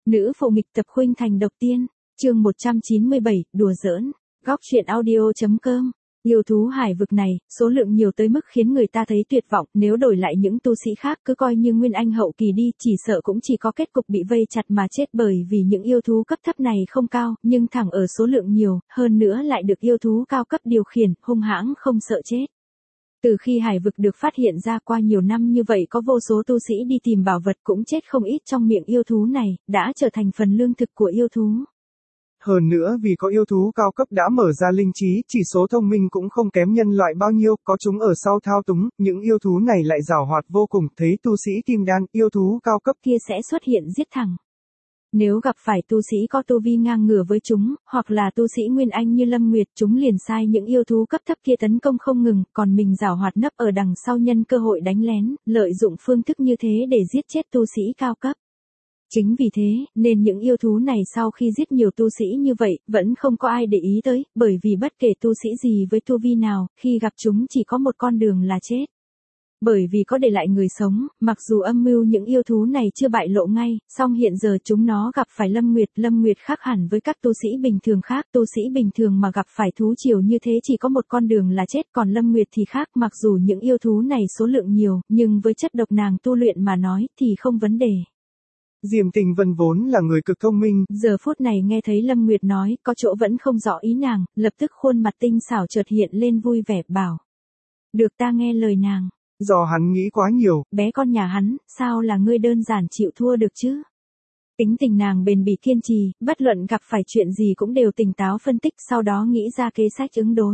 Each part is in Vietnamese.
Nữ phụ nghịch tập khuynh thành độc tiên, chương 197, đùa giỡn, góc truyện audio.com. Yêu thú hải vực này, số lượng nhiều tới mức khiến người ta thấy tuyệt vọng, nếu đổi lại những tu sĩ khác cứ coi như Nguyên Anh hậu kỳ đi, chỉ sợ cũng chỉ có kết cục bị vây chặt mà chết, bởi vì những yêu thú cấp thấp này không cao, nhưng thẳng ở số lượng nhiều, hơn nữa lại được yêu thú cao cấp điều khiển, hung hãng không sợ chết. Từ khi hải vực được phát hiện ra qua nhiều năm như vậy, có vô số tu sĩ đi tìm bảo vật cũng chết không ít trong miệng yêu thú này, đã trở thành phần lương thực của yêu thú. Hơn nữa vì có yêu thú cao cấp đã mở ra linh trí, chỉ số thông minh cũng không kém nhân loại bao nhiêu, có chúng ở sau thao túng, những yêu thú này lại giàu hoạt vô cùng, thấy tu sĩ kim đan, yêu thú cao cấp kia sẽ xuất hiện giết thẳng. Nếu gặp phải tu sĩ có tu vi ngang ngửa với chúng, hoặc là tu sĩ Nguyên Anh như Lâm Nguyệt, chúng liền sai những yêu thú cấp thấp kia tấn công không ngừng, còn mình giàu hoạt nấp ở đằng sau nhân cơ hội đánh lén, lợi dụng phương thức như thế để giết chết tu sĩ cao cấp. Chính vì thế, nên những yêu thú này sau khi giết nhiều tu sĩ như vậy, vẫn không có ai để ý tới, bởi vì bất kể tu sĩ gì với tu vi nào, khi gặp chúng chỉ có một con đường là chết. Bởi vì có để lại người sống, mặc dù âm mưu những yêu thú này chưa bại lộ ngay, song hiện giờ chúng nó gặp phải Lâm Nguyệt khác hẳn với các tu sĩ bình thường khác, tu sĩ bình thường mà gặp phải thú triều như thế chỉ có một con đường là chết, còn Lâm Nguyệt thì khác, mặc dù những yêu thú này số lượng nhiều, nhưng với chất độc nàng tu luyện mà nói thì không vấn đề. Diêm Tinh Vân vốn là người cực thông minh, giờ phút này nghe thấy Lâm Nguyệt nói, có chỗ vẫn không rõ ý nàng, lập tức khuôn mặt tinh xảo chợt hiện lên vui vẻ, bảo: được, ta nghe lời nàng. Do hắn nghĩ quá nhiều, bé con nhà hắn, sao là ngươi đơn giản chịu thua được chứ? Tính tình nàng bền bỉ kiên trì, bất luận gặp phải chuyện gì cũng đều tỉnh táo phân tích, sau đó nghĩ ra kế sách ứng đối.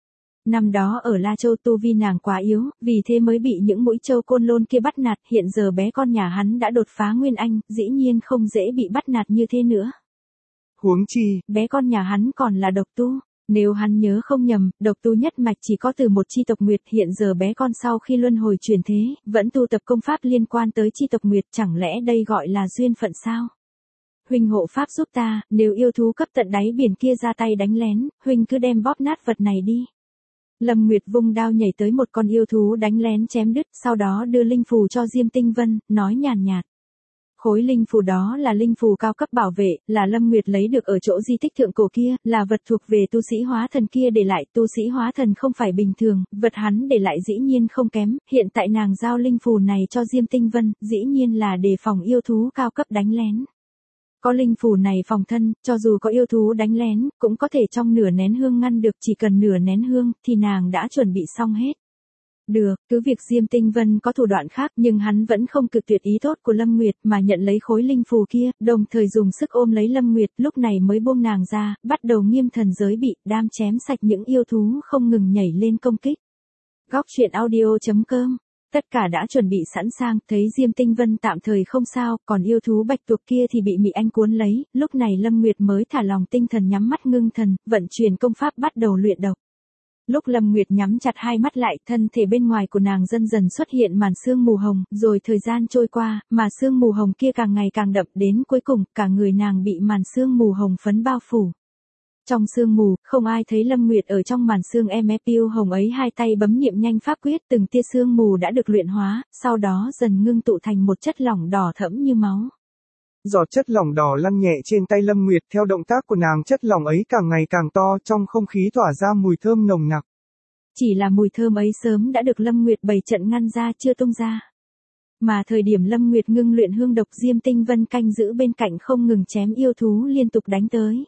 Năm đó ở La Châu tu vi nàng quá yếu, vì thế mới bị những mũi trâu côn lôn kia bắt nạt, hiện giờ bé con nhà hắn đã đột phá Nguyên Anh, dĩ nhiên không dễ bị bắt nạt như thế nữa. Huống chi, bé con nhà hắn còn là độc tu. Nếu hắn nhớ không nhầm, độc tu nhất mạch chỉ có từ một chi tộc Nguyệt, hiện giờ bé con sau khi luân hồi chuyển thế, vẫn tu tập công pháp liên quan tới chi tộc Nguyệt, chẳng lẽ đây gọi là duyên phận sao? Huynh hộ pháp giúp ta, nếu yêu thú cấp tận đáy biển kia ra tay đánh lén, huynh cứ đem bóp nát vật này đi. Lâm Nguyệt vung đao nhảy tới một con yêu thú đánh lén chém đứt, sau đó đưa linh phù cho Diêm Tinh Vân, nói nhàn nhạt. Khối linh phù đó là linh phù cao cấp bảo vệ, là Lâm Nguyệt lấy được ở chỗ di tích thượng cổ kia, là vật thuộc về tu sĩ hóa thần kia để lại, tu sĩ hóa thần không phải bình thường, vật hắn để lại dĩ nhiên không kém, hiện tại nàng giao linh phù này cho Diêm Tinh Vân, dĩ nhiên là đề phòng yêu thú cao cấp đánh lén. Có linh phù này phòng thân, cho dù có yêu thú đánh lén, cũng có thể trong nửa nén hương ngăn được, chỉ cần nửa nén hương, thì nàng đã chuẩn bị xong hết. Được, cứ việc Diêm Tinh Vân có thủ đoạn khác, nhưng hắn vẫn không cự tuyệt ý tốt của Lâm Nguyệt mà nhận lấy khối linh phù kia, đồng thời dùng sức ôm lấy Lâm Nguyệt, lúc này mới buông nàng ra, bắt đầu nghiêm thần giới bị, đam chém sạch những yêu thú không ngừng nhảy lên công kích. Góc truyện audio.com. Tất cả đã chuẩn bị sẵn sàng, thấy Diêm Tinh Vân tạm thời không sao, còn yêu thú bạch tuộc kia thì bị Mị Anh cuốn lấy, lúc này Lâm Nguyệt mới thả lòng tinh thần nhắm mắt ngưng thần, vận chuyển công pháp bắt đầu luyện độc. Lúc Lâm Nguyệt nhắm chặt hai mắt lại, thân thể bên ngoài của nàng dần dần xuất hiện màn sương mù hồng, rồi thời gian trôi qua, mà sương mù hồng kia càng ngày càng đậm, đến cuối cùng, cả người nàng bị màn sương mù hồng phấn bao phủ. Trong sương mù, không ai thấy Lâm Nguyệt ở trong màn sương piu hồng ấy, hai tay bấm niệm nhanh pháp quyết, từng tia sương mù đã được luyện hóa, sau đó dần ngưng tụ thành một chất lỏng đỏ thẫm như máu. Giọt chất lỏng đỏ lăn nhẹ trên tay Lâm Nguyệt, theo động tác của nàng chất lỏng ấy càng ngày càng to, trong không khí tỏa ra mùi thơm nồng nặc. Chỉ là mùi thơm ấy sớm đã được Lâm Nguyệt bày trận ngăn ra, chưa tung ra. Mà thời điểm Lâm Nguyệt ngưng luyện hương độc, Diêm Tinh Vân canh giữ bên cạnh không ngừng chém yêu thú liên tục đánh tới.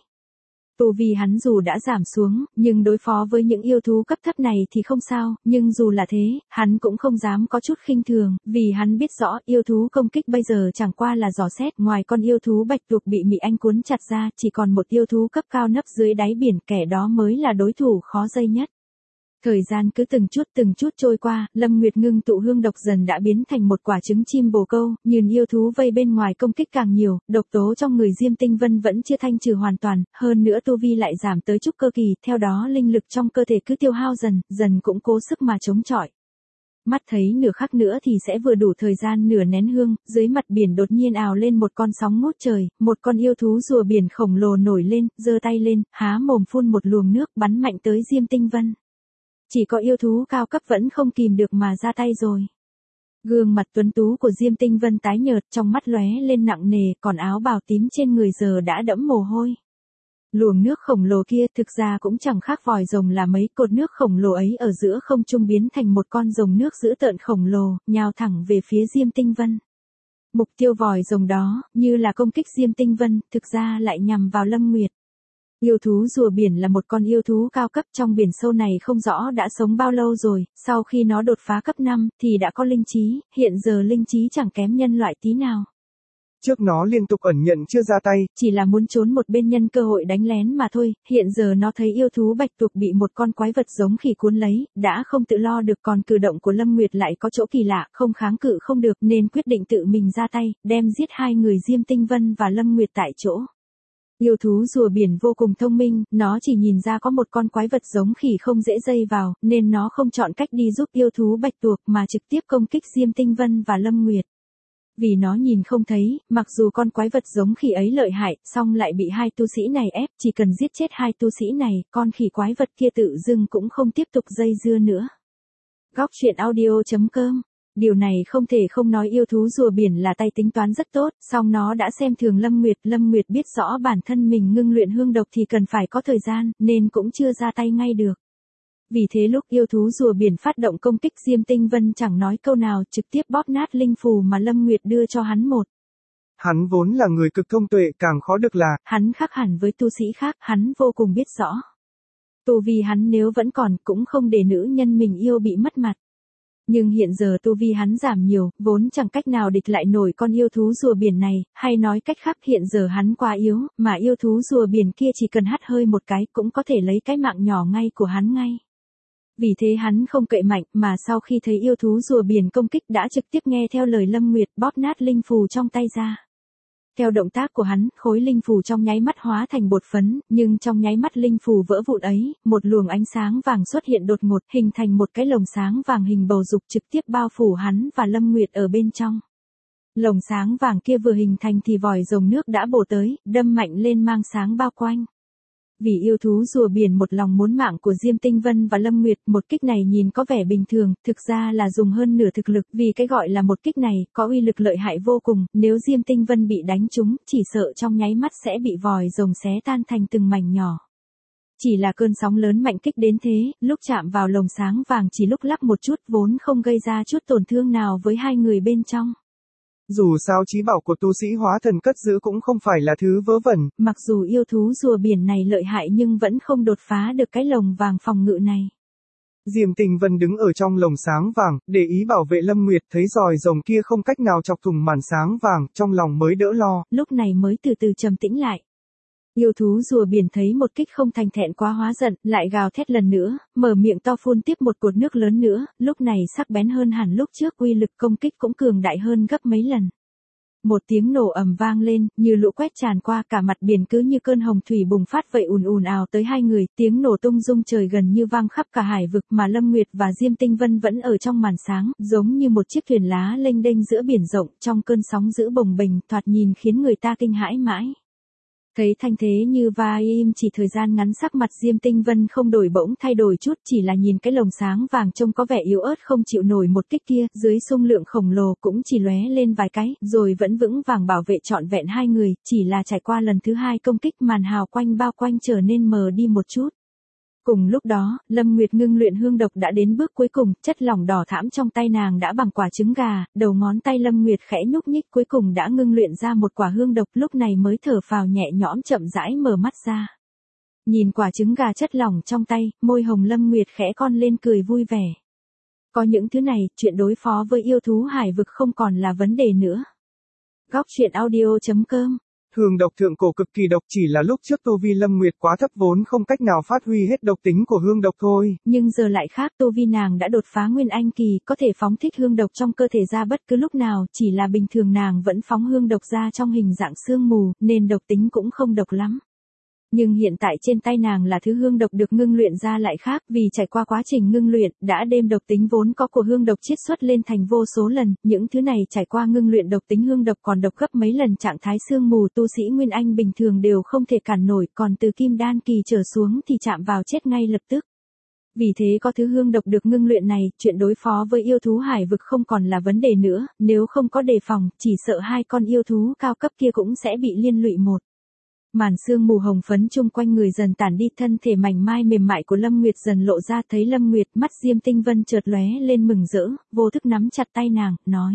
Tu vi hắn dù đã giảm xuống, nhưng đối phó với những yêu thú cấp thấp này thì không sao, nhưng dù là thế, hắn cũng không dám có chút khinh thường, vì hắn biết rõ yêu thú công kích bây giờ chẳng qua là dò xét, ngoài con yêu thú bạch tuộc bị Mị Anh cuốn chặt ra, chỉ còn một yêu thú cấp cao nấp dưới đáy biển, kẻ đó mới là đối thủ khó dây nhất. Thời gian cứ từng chút trôi qua, Lâm Nguyệt ngưng tụ hương độc dần đã biến thành một quả trứng chim bồ câu, nhìn yêu thú vây bên ngoài công kích càng nhiều, độc tố trong người Diêm Tinh Vân vẫn chưa thanh trừ hoàn toàn, hơn nữa tu vi lại giảm tới trúc cơ kỳ, theo đó linh lực trong cơ thể cứ tiêu hao dần cũng cố sức mà chống chọi. Mắt thấy nửa khắc nữa thì sẽ vừa đủ thời gian nửa nén hương, dưới mặt biển đột nhiên ào lên một con sóng ngút trời, một con yêu thú rùa biển khổng lồ nổi lên, giơ tay lên, há mồm phun một luồng nước bắn mạnh tới Diêm Tinh Vân. Chỉ có yêu thú cao cấp vẫn không kìm được mà ra tay rồi. Gương mặt tuấn tú của Diêm Tinh Vân tái nhợt, trong mắt lóe lên nặng nề, còn áo bào tím trên người giờ đã đẫm mồ hôi. Luồng nước khổng lồ kia thực ra cũng chẳng khác vòi rồng là mấy, cột nước khổng lồ ấy ở giữa không trung biến thành một con rồng nước dữ tợn khổng lồ, nhào thẳng về phía Diêm Tinh Vân. Mục tiêu vòi rồng đó, như là công kích Diêm Tinh Vân, thực ra lại nhằm vào Lâm Nguyệt. Yêu thú rùa biển là một con yêu thú cao cấp trong biển sâu này, không rõ đã sống bao lâu rồi, sau khi nó đột phá cấp 5 thì đã có linh trí, hiện giờ linh trí chẳng kém nhân loại tí nào. Trước nó liên tục ẩn nhận chưa ra tay, chỉ là muốn trốn một bên nhân cơ hội đánh lén mà thôi, hiện giờ nó thấy yêu thú bạch tuộc bị một con quái vật giống khỉ cuốn lấy, đã không tự lo được, còn cử động của Lâm Nguyệt lại có chỗ kỳ lạ, không kháng cự không được nên quyết định tự mình ra tay, đem giết hai người Diêm Tinh Vân và Lâm Nguyệt tại chỗ. Yêu thú rùa biển vô cùng thông minh, nó chỉ nhìn ra có một con quái vật giống khỉ không dễ dây vào, nên nó không chọn cách đi giúp yêu thú bạch tuộc mà trực tiếp công kích Diêm Tinh Vân và Lâm Nguyệt. Vì nó nhìn không thấy, mặc dù con quái vật giống khỉ ấy lợi hại, song lại bị hai tu sĩ này ép, chỉ cần giết chết hai tu sĩ này, con khỉ quái vật kia tự dưng cũng không tiếp tục dây dưa nữa. Góc truyện audio.com. Điều này không thể không nói, yêu thú rùa biển là tay tính toán rất tốt, song nó đã xem thường Lâm Nguyệt biết rõ bản thân mình ngưng luyện hương độc thì cần phải có thời gian, nên cũng chưa ra tay ngay được. Vì thế lúc yêu thú rùa biển phát động công kích, Diêm Tinh Vân chẳng nói câu nào, trực tiếp bóp nát linh phù mà Lâm Nguyệt đưa cho hắn một. Hắn vốn là người cực thông tuệ, càng khó được là hắn khác hẳn với tu sĩ khác, hắn vô cùng biết rõ. Tu vi hắn nếu vẫn còn, cũng không để nữ nhân mình yêu bị mất mặt. Nhưng hiện giờ tu vi hắn giảm nhiều, vốn chẳng cách nào địch lại nổi con yêu thú rùa biển này, hay nói cách khác hiện giờ hắn quá yếu, mà yêu thú rùa biển kia chỉ cần hắt hơi một cái cũng có thể lấy cái mạng nhỏ ngay của hắn ngay. Vì thế hắn không cậy mạnh, mà sau khi thấy yêu thú rùa biển công kích đã trực tiếp nghe theo lời Lâm Nguyệt, bóp nát linh phù trong tay ra. Theo động tác của hắn, khối linh phù trong nháy mắt hóa thành bột phấn, nhưng trong nháy mắt linh phù vỡ vụn ấy, một luồng ánh sáng vàng xuất hiện đột ngột, hình thành một cái lồng sáng vàng hình bầu dục trực tiếp bao phủ hắn và Lâm Nguyệt ở bên trong. Lồng sáng vàng kia vừa hình thành thì vòi rồng nước đã bổ tới, đâm mạnh lên mang sáng bao quanh. Vì yêu thú rùa biển một lòng muốn mạng của Diêm Tinh Vân và Lâm Nguyệt, một kích này nhìn có vẻ bình thường, thực ra là dùng hơn nửa thực lực, vì cái gọi là một kích này, có uy lực lợi hại vô cùng, nếu Diêm Tinh Vân bị đánh trúng, chỉ sợ trong nháy mắt sẽ bị vòi rồng xé tan thành từng mảnh nhỏ. Chỉ là cơn sóng lớn mạnh kích đến thế, lúc chạm vào lồng sáng vàng chỉ lúc lắc một chút, vốn không gây ra chút tổn thương nào với hai người bên trong. Dù sao trí bảo của tu sĩ hóa thần cất giữ cũng không phải là thứ vớ vẩn. Mặc dù yêu thú rùa biển này lợi hại nhưng vẫn không đột phá được cái lồng vàng phòng ngự này. Diêm Tinh Vân đứng ở trong lồng sáng vàng, để ý bảo vệ Lâm Nguyệt, thấy ròi rồng kia không cách nào chọc thủng màn sáng vàng, trong lòng mới đỡ lo. Lúc này mới từ từ trầm tĩnh lại. Yêu thú rùa biển thấy một kích không thành thẹn quá hóa giận, lại gào thét lần nữa, mở miệng to phun tiếp một cột nước lớn nữa, lúc này sắc bén hơn hẳn lúc trước, uy lực công kích cũng cường đại hơn gấp mấy lần. Một tiếng nổ ầm vang lên, như lũ quét tràn qua cả mặt biển, cứ như cơn hồng thủy bùng phát vậy, ùn ùn ào tới hai người, tiếng nổ tung rung trời gần như vang khắp cả hải vực, mà Lâm Nguyệt và Diêm Tinh Vân vẫn ở trong màn sáng, giống như một chiếc thuyền lá lênh đênh giữa biển rộng, trong cơn sóng dữ bồng bềnh, thoạt nhìn khiến người ta kinh hãi mãi. Thấy thanh thế như va im, chỉ thời gian ngắn sắc mặt Diêm Tinh Vân không đổi bỗng thay đổi chút, chỉ là nhìn cái lồng sáng vàng trông có vẻ yếu ớt không chịu nổi một kích kia, dưới xung lượng khổng lồ cũng chỉ lóe lên vài cái, rồi vẫn vững vàng bảo vệ trọn vẹn hai người, chỉ là trải qua lần thứ hai công kích, màn hào quanh bao quanh trở nên mờ đi một chút. Cùng lúc đó, Lâm Nguyệt ngưng luyện hương độc đã đến bước cuối cùng, chất lỏng đỏ thẫm trong tay nàng đã bằng quả trứng gà, đầu ngón tay Lâm Nguyệt khẽ nhúc nhích, cuối cùng đã ngưng luyện ra một quả hương độc, lúc này mới thở phào nhẹ nhõm, chậm rãi mở mắt ra. Nhìn quả trứng gà chất lỏng trong tay, môi hồng Lâm Nguyệt khẽ cong lên cười vui vẻ. Có những thứ này, chuyện đối phó với yêu thú hải vực không còn là vấn đề nữa. Góc truyện audio.com. Hương độc thượng cổ cực kỳ độc, chỉ là lúc trước tu vi Lâm Nguyệt quá thấp vốn không cách nào phát huy hết độc tính của hương độc thôi. Nhưng giờ lại khác, tu vi nàng đã đột phá nguyên anh kỳ, có thể phóng thích hương độc trong cơ thể ra bất cứ lúc nào, chỉ là bình thường nàng vẫn phóng hương độc ra trong hình dạng sương mù, nên độc tính cũng không độc lắm. Nhưng hiện tại trên tay nàng là thứ hương độc được ngưng luyện ra lại khác, vì trải qua quá trình ngưng luyện, đã đem độc tính vốn có của hương độc chiết xuất lên thành vô số lần, những thứ này trải qua ngưng luyện độc tính hương độc còn độc gấp mấy lần trạng thái sương mù, tu sĩ nguyên anh bình thường đều không thể cản nổi, còn từ kim đan kỳ trở xuống thì chạm vào chết ngay lập tức. Vì thế có thứ hương độc được ngưng luyện này, chuyện đối phó với yêu thú hải vực không còn là vấn đề nữa, nếu không có đề phòng, chỉ sợ hai con yêu thú cao cấp kia cũng sẽ bị liên lụy một. Màn sương mù hồng phấn chung quanh người dần tản đi, thân thể mảnh mai mềm mại của Lâm Nguyệt dần lộ ra, thấy Lâm Nguyệt, mắt Diêm Tinh Vân chợt lóe lên mừng rỡ, vô thức nắm chặt tay nàng, nói.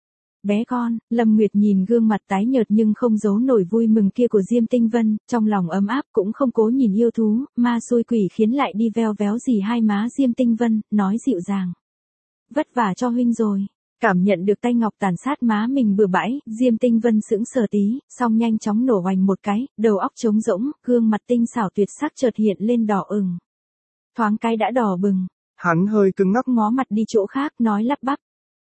Bé con, Lâm Nguyệt nhìn gương mặt tái nhợt nhưng không giấu nổi vui mừng kia của Diêm Tinh Vân, trong lòng ấm áp cũng không cố nhìn yêu thú, ma xui quỷ khiến lại đi veo véo gì hai má Diêm Tinh Vân, nói dịu dàng. Vất vả cho huynh rồi. Cảm nhận được tay ngọc tàn sát má mình bừa bãi, Diêm Tinh Vân sững sờ tí, xong nhanh chóng nổ oành một cái, đầu óc trống rỗng, gương mặt tinh xảo tuyệt sắc chợt hiện lên đỏ ửng. Thoáng cái đã đỏ bừng. Hắn hơi cứng ngắc ngó mặt đi chỗ khác, nói lắp bắp.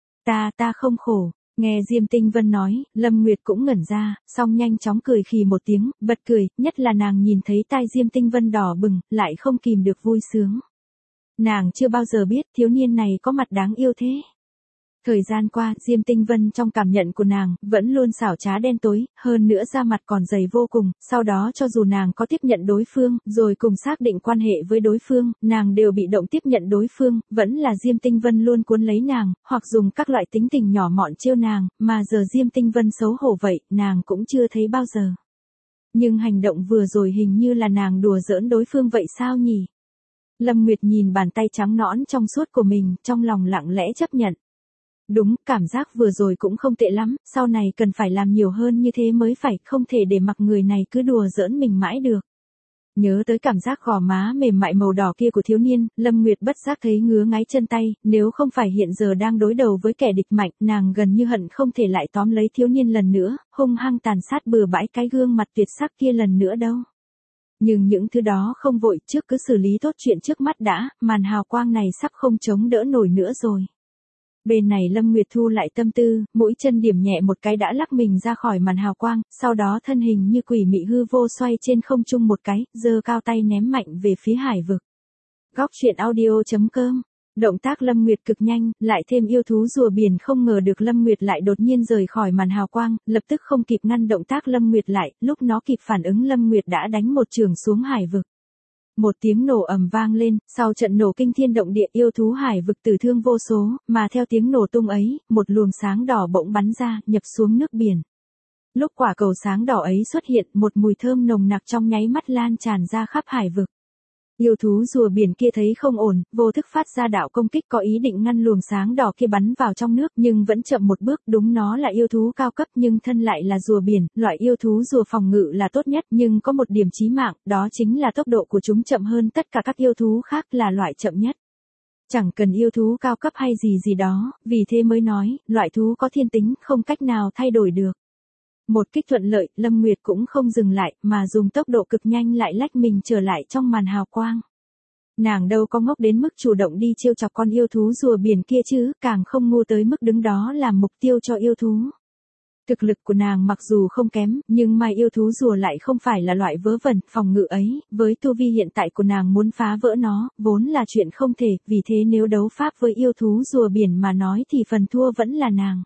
Ta không khổ. Nghe Diêm Tinh Vân nói, Lâm Nguyệt cũng ngẩn ra, xong nhanh chóng cười khì một tiếng, bật cười, nhất là nàng nhìn thấy tai Diêm Tinh Vân đỏ bừng, lại không kìm được vui sướng. Nàng chưa bao giờ biết thiếu niên này có mặt đáng yêu thế. Thời gian qua, Diêm Tinh Vân trong cảm nhận của nàng, vẫn luôn xảo trá đen tối, hơn nữa da mặt còn dày vô cùng, sau đó cho dù nàng có tiếp nhận đối phương, rồi cùng xác định quan hệ với đối phương, nàng đều bị động tiếp nhận đối phương, vẫn là Diêm Tinh Vân luôn cuốn lấy nàng, hoặc dùng các loại tính tình nhỏ mọn trêu nàng, mà giờ Diêm Tinh Vân xấu hổ vậy, nàng cũng chưa thấy bao giờ. Nhưng hành động vừa rồi hình như là nàng đùa giỡn đối phương vậy sao nhỉ? Lâm Nguyệt nhìn bàn tay trắng nõn trong suốt của mình, trong lòng lặng lẽ chấp nhận. Đúng, cảm giác vừa rồi cũng không tệ lắm, sau này cần phải làm nhiều hơn như thế mới phải, không thể để mặc người này cứ đùa giỡn mình mãi được. Nhớ tới cảm giác gò má mềm mại màu đỏ kia của thiếu niên, Lâm Nguyệt bất giác thấy ngứa ngáy chân tay, nếu không phải hiện giờ đang đối đầu với kẻ địch mạnh, nàng gần như hận không thể lại tóm lấy thiếu niên lần nữa, hung hăng tàn sát bừa bãi cái gương mặt tuyệt sắc kia lần nữa đâu. Nhưng những thứ đó không vội, trước cứ xử lý tốt chuyện trước mắt đã, màn hào quang này sắp không chống đỡ nổi nữa rồi. Bên này Lâm Nguyệt thu lại tâm tư, mũi chân điểm nhẹ một cái đã lắc mình ra khỏi màn hào quang, sau đó thân hình như quỷ mị hư vô xoay trên không trung một cái, giơ cao tay ném mạnh về phía hải vực. Góc truyện audio.com. Động tác Lâm Nguyệt cực nhanh, lại thêm yêu thú rùa biển không ngờ được Lâm Nguyệt lại đột nhiên rời khỏi màn hào quang, lập tức không kịp ngăn động tác Lâm Nguyệt lại, lúc nó kịp phản ứng Lâm Nguyệt đã đánh một chưởng xuống hải vực. Một tiếng nổ ầm vang lên, sau trận nổ kinh thiên động địa yêu thú hải vực tử thương vô số, mà theo tiếng nổ tung ấy, một luồng sáng đỏ bỗng bắn ra, nhập xuống nước biển. Lúc quả cầu sáng đỏ ấy xuất hiện, một mùi thơm nồng nặc trong nháy mắt lan tràn ra khắp hải vực. Yêu thú rùa biển kia thấy không ổn, vô thức phát ra đạo công kích có ý định ngăn luồng sáng đỏ kia bắn vào trong nước nhưng vẫn chậm một bước, đúng nó là yêu thú cao cấp nhưng thân lại là rùa biển, loại yêu thú rùa phòng ngự là tốt nhất nhưng có một điểm chí mạng, đó chính là tốc độ của chúng chậm hơn tất cả các yêu thú khác là loại chậm nhất. Chẳng cần yêu thú cao cấp hay gì đó, vì thế mới nói, loại thú có thiên tính không cách nào thay đổi được. Một kích thuận lợi, Lâm Nguyệt cũng không dừng lại, mà dùng tốc độ cực nhanh lại lách mình trở lại trong màn hào quang. Nàng đâu có ngốc đến mức chủ động đi trêu chọc con yêu thú rùa biển kia chứ, càng không ngu tới mức đứng đó làm mục tiêu cho yêu thú. Thực lực của nàng mặc dù không kém, nhưng mai yêu thú rùa lại không phải là loại vớ vẩn, phòng ngự ấy, với tu vi hiện tại của nàng muốn phá vỡ nó, vốn là chuyện không thể, vì thế nếu đấu pháp với yêu thú rùa biển mà nói thì phần thua vẫn là nàng.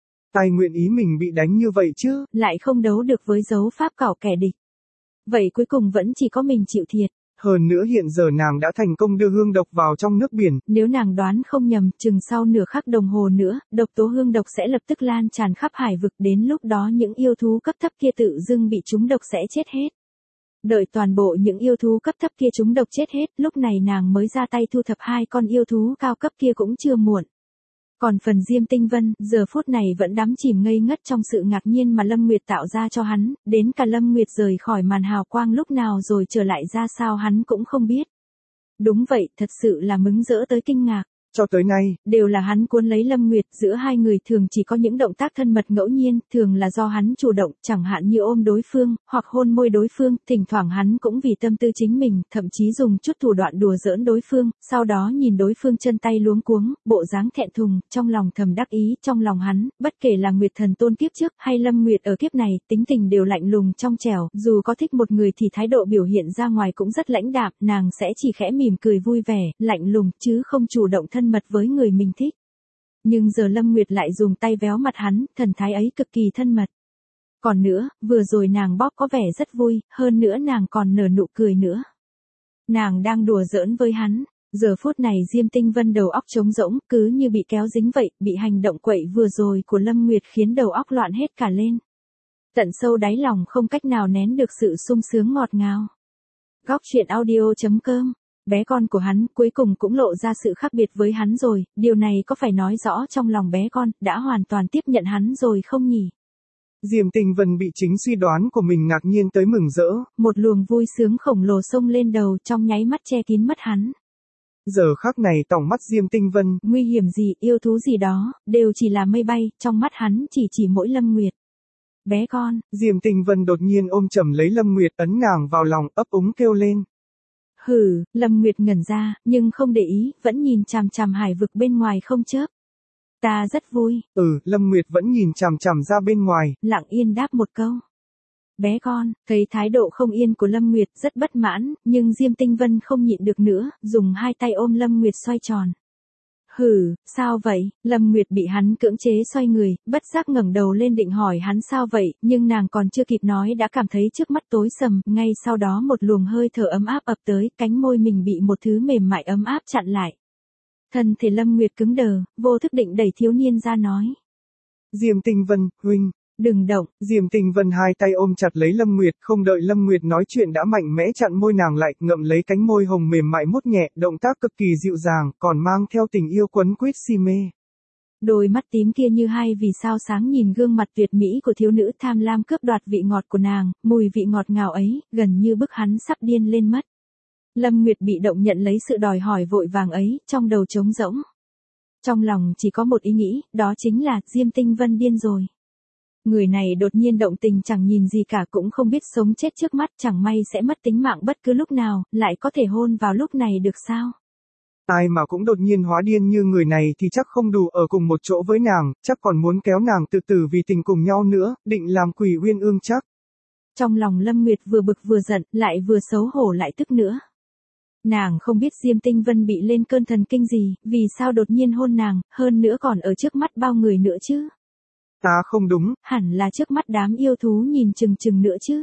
Ai nguyện ý mình bị đánh như vậy chứ? Lại không đấu được với dấu pháp cảo kẻ địch. Vậy cuối cùng vẫn chỉ có mình chịu thiệt. Hơn nữa hiện giờ nàng đã thành công đưa hương độc vào trong nước biển. Nếu nàng đoán không nhầm, chừng sau nửa khắc đồng hồ nữa, độc tố hương độc sẽ lập tức lan tràn khắp hải vực, đến lúc đó những yêu thú cấp thấp kia tự dưng bị trúng độc sẽ chết hết. Đợi toàn bộ những yêu thú cấp thấp kia trúng độc chết hết, lúc này nàng mới ra tay thu thập hai con yêu thú cao cấp kia cũng chưa muộn. Còn phần Diêm Tinh Vân, giờ phút này vẫn đắm chìm ngây ngất trong sự ngạc nhiên mà Lâm Nguyệt tạo ra cho hắn, đến cả Lâm Nguyệt rời khỏi màn hào quang lúc nào rồi trở lại ra sao hắn cũng không biết. Đúng vậy, thật sự là mừng rỡ tới kinh ngạc. Cho tới nay, đều là hắn cuốn lấy Lâm Nguyệt, giữa hai người thường chỉ có những động tác thân mật ngẫu nhiên, thường là do hắn chủ động, chẳng hạn như ôm đối phương, hoặc hôn môi đối phương, thỉnh thoảng hắn cũng vì tâm tư chính mình, thậm chí dùng chút thủ đoạn đùa giỡn đối phương, sau đó nhìn đối phương chân tay luống cuống, bộ dáng thẹn thùng, trong lòng thầm đắc ý, trong lòng hắn, bất kể là Nguyệt Thần Tôn kiếp trước hay Lâm Nguyệt ở kiếp này, tính tình đều lạnh lùng trong trẻo, dù có thích một người thì thái độ biểu hiện ra ngoài cũng rất lãnh đạm, nàng sẽ chỉ khẽ mỉm cười vui vẻ, lạnh lùng, chứ không chủ động thân mật với người mình thích. Nhưng giờ Lâm Nguyệt lại dùng tay véo mặt hắn, thần thái ấy cực kỳ thân mật. Còn nữa, vừa rồi nàng bóp có vẻ rất vui, hơn nữa nàng còn nở nụ cười nữa. Nàng đang đùa giỡn với hắn. Giờ phút này Diêm Tinh Vân đầu óc trống rỗng, cứ như bị kéo dính vậy, bị hành động quậy vừa rồi của Lâm Nguyệt khiến đầu óc loạn hết cả lên. Tận sâu đáy lòng không cách nào nén được sự sung sướng ngọt ngào. Góc truyện audio.com. Bé con của hắn cuối cùng cũng lộ ra sự khác biệt với hắn rồi, điều này có phải nói rõ trong lòng bé con đã hoàn toàn tiếp nhận hắn rồi không nhỉ? Diêm Tinh Vân bị chính suy đoán của mình ngạc nhiên tới mừng rỡ. Một luồng vui sướng khổng lồ xông lên đầu trong nháy mắt che kín mất hắn. Giờ khắc này tòng mắt Diêm Tinh Vân. Nguy hiểm gì, yêu thú gì đó, đều chỉ là mây bay, trong mắt hắn chỉ mỗi Lâm Nguyệt. Bé con. Diêm Tinh Vân đột nhiên ôm chầm lấy Lâm Nguyệt, ấn nàng vào lòng, ấp úng kêu lên. Hừ, Lâm Nguyệt ngẩn ra, nhưng không để ý, vẫn nhìn chằm chằm hải vực bên ngoài không chớp. Ta rất vui. Lâm Nguyệt vẫn nhìn chằm chằm ra bên ngoài. Lặng yên đáp một câu. Bé con, thấy thái độ không yên của Lâm Nguyệt rất bất mãn, nhưng Diêm Tinh Vân không nhịn được nữa, dùng hai tay ôm Lâm Nguyệt xoay tròn. Hừ, sao vậy? Lâm Nguyệt bị hắn cưỡng chế xoay người, bất giác ngẩng đầu lên định hỏi hắn sao vậy, nhưng nàng còn chưa kịp nói đã cảm thấy trước mắt tối sầm, ngay sau đó một luồng hơi thở ấm áp ập tới, cánh môi mình bị một thứ mềm mại ấm áp chặn lại. Thân thể Lâm Nguyệt cứng đờ, vô thức định đẩy thiếu niên ra nói. Diêm Tinh Vân, huynh. Đừng động. Diêm Tinh Vân hai tay ôm chặt lấy Lâm Nguyệt, không đợi Lâm Nguyệt nói chuyện đã mạnh mẽ chặn môi nàng lại, ngậm lấy cánh môi hồng mềm mại mút nhẹ, động tác cực kỳ dịu dàng, còn mang theo tình yêu quấn quýt si mê. Đôi mắt tím kia như hai vì sao sáng nhìn gương mặt tuyệt mỹ của thiếu nữ tham lam cướp đoạt vị ngọt của nàng, mùi vị ngọt ngào ấy, gần như bức hắn sắp điên lên mất. Lâm Nguyệt bị động nhận lấy sự đòi hỏi vội vàng ấy, trong đầu trống rỗng. Trong lòng chỉ có một ý nghĩ, đó chính là Diêm Tinh Vân điên rồi. Người này đột nhiên động tình chẳng nhìn gì cả cũng không biết sống chết trước mắt, chẳng may sẽ mất tính mạng bất cứ lúc nào, lại có thể hôn vào lúc này được sao? Ai mà cũng đột nhiên hóa điên như người này thì chắc không đủ ở cùng một chỗ với nàng, chắc còn muốn kéo nàng tự tử vì tình cùng nhau nữa, định làm quỷ uyên ương chắc. Trong lòng Lâm Nguyệt vừa bực vừa giận, lại vừa xấu hổ lại tức nữa. Nàng không biết Diêm Tinh Vân bị lên cơn thần kinh gì, vì sao đột nhiên hôn nàng, hơn nữa còn ở trước mắt bao người nữa chứ? Ta không đúng, hẳn là trước mắt đám yêu thú nhìn chừng chừng nữa chứ.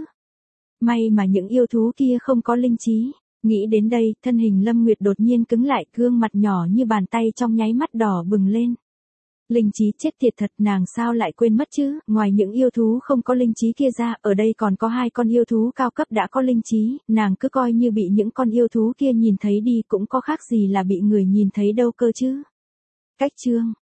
May mà những yêu thú kia không có linh trí. Nghĩ đến đây, thân hình Lâm Nguyệt đột nhiên cứng lại, gương mặt nhỏ như bàn tay trong nháy mắt đỏ bừng lên. Linh trí chết tiệt thật, nàng sao lại quên mất chứ, ngoài những yêu thú không có linh trí kia ra, ở đây còn có hai con yêu thú cao cấp đã có linh trí, nàng cứ coi như bị những con yêu thú kia nhìn thấy đi cũng có khác gì là bị người nhìn thấy đâu cơ chứ. Cách chương